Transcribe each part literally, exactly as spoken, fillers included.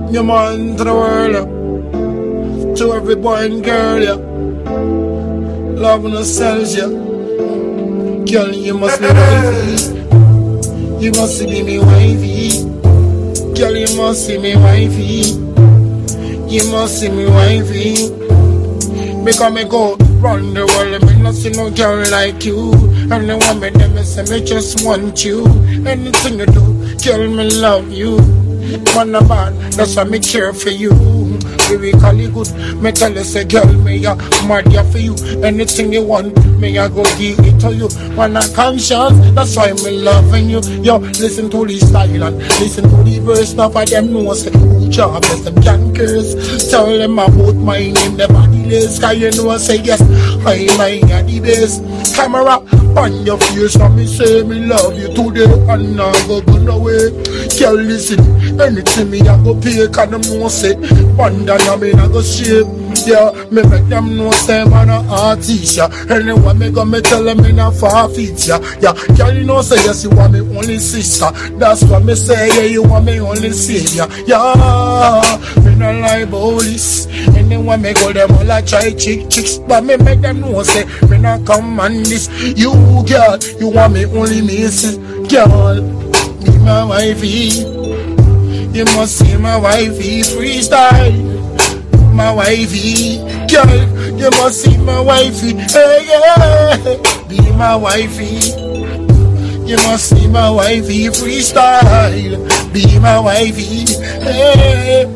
Your man to the world, yeah. To every boy and girl, yeah. Loving ourselves, yeah. Girl, you must be wifey. You must be me wifey. Girl, you must see me wifey. You must see me wifey. Because me go run the world, me not see no girl like you. And the woman them say me just want you. Anything you do, girl, me love you. Man a man, that's why me care for you. Baby, call it good. Me tell you, say, girl, me a mad ya for you. Anything you want, me a go give it to you. Man a conscious, that's why me loving you. Yo, listen to the style and listen to the verse. Now for them know say, who job is them can curse. Tell them about my name, the body list. Cause you know say yes, I my the best. Camera on your face, and me say me love you today and I go go away. Girl, listen, anything me I go pay, cause them know say wonder now me I go shape. Yeah, me make them know say man a artist, yeah. Anyway me go me tell them in a far feet, yeah. Yeah, girl you know say yes you want me only sister. That's what me say, yeah you want me only savior. Yeah, me no lie about this. Anyway me go them all a try chick chicks, but me make them know say me not come on this. You girl, you want me only missing. Girl, be my wifey. You must see my wifey freestyle. My wifey, girl, you must see my wifey. Hey, yeah, be my wifey. You must see my wifey freestyle. Be my wifey. Hey,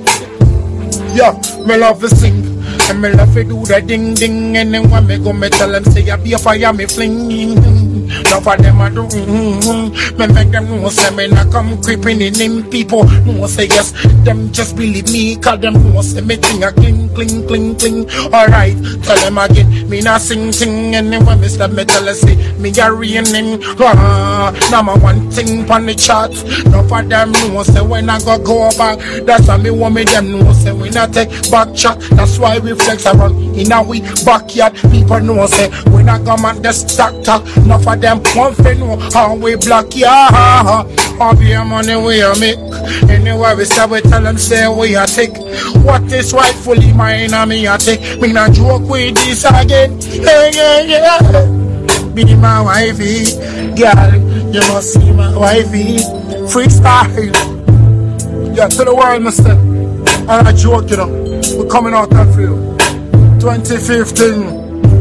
yeah, me love to sing. And me love to do the ding ding. And then when me go me tell them say I be a fire me fling. Now for them I do mm-hmm. Me make them know say me not come creeping in them people. No say yes, them just believe me. Cause them know say me ting a cling cling cling cling. Alright, tell them again, me not sing ting. And then when me stop me tell them say me a raining. Ah, now my one thing on the chart. Now for them know say when I go go back. That's why me want me them know say we not take back chat. That's why we flex around in our we backyard. People know say we not come at the stock talk. Now for them one thing know how we block ya. All the money we a make. Anyway we say we tell them say we a take. What is rightfully mine and me a take. Me not joke with this again. Hey, yeah, yeah. Be my wifey. Girl, you must see my wifey. Freestyle. Yeah, to the world mister. I'm not joke, you know. We're coming out that for you. twenty fifteen.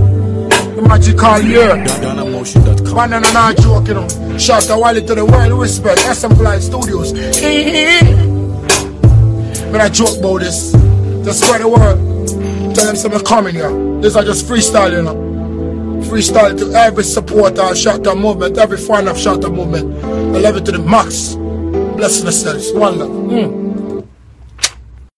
The magical year. Man, I'm not joking, you know. Shout out Wally to the world, respect. S M Fly Studios. When I joke about this, just spread the word. Tell them something coming here. This are just freestyle, you know. Freestyle to every supporter, Shout Out Movement, every fan of Shout Out Movement. I love it to the max. Blessing yourselves. One love. Mm.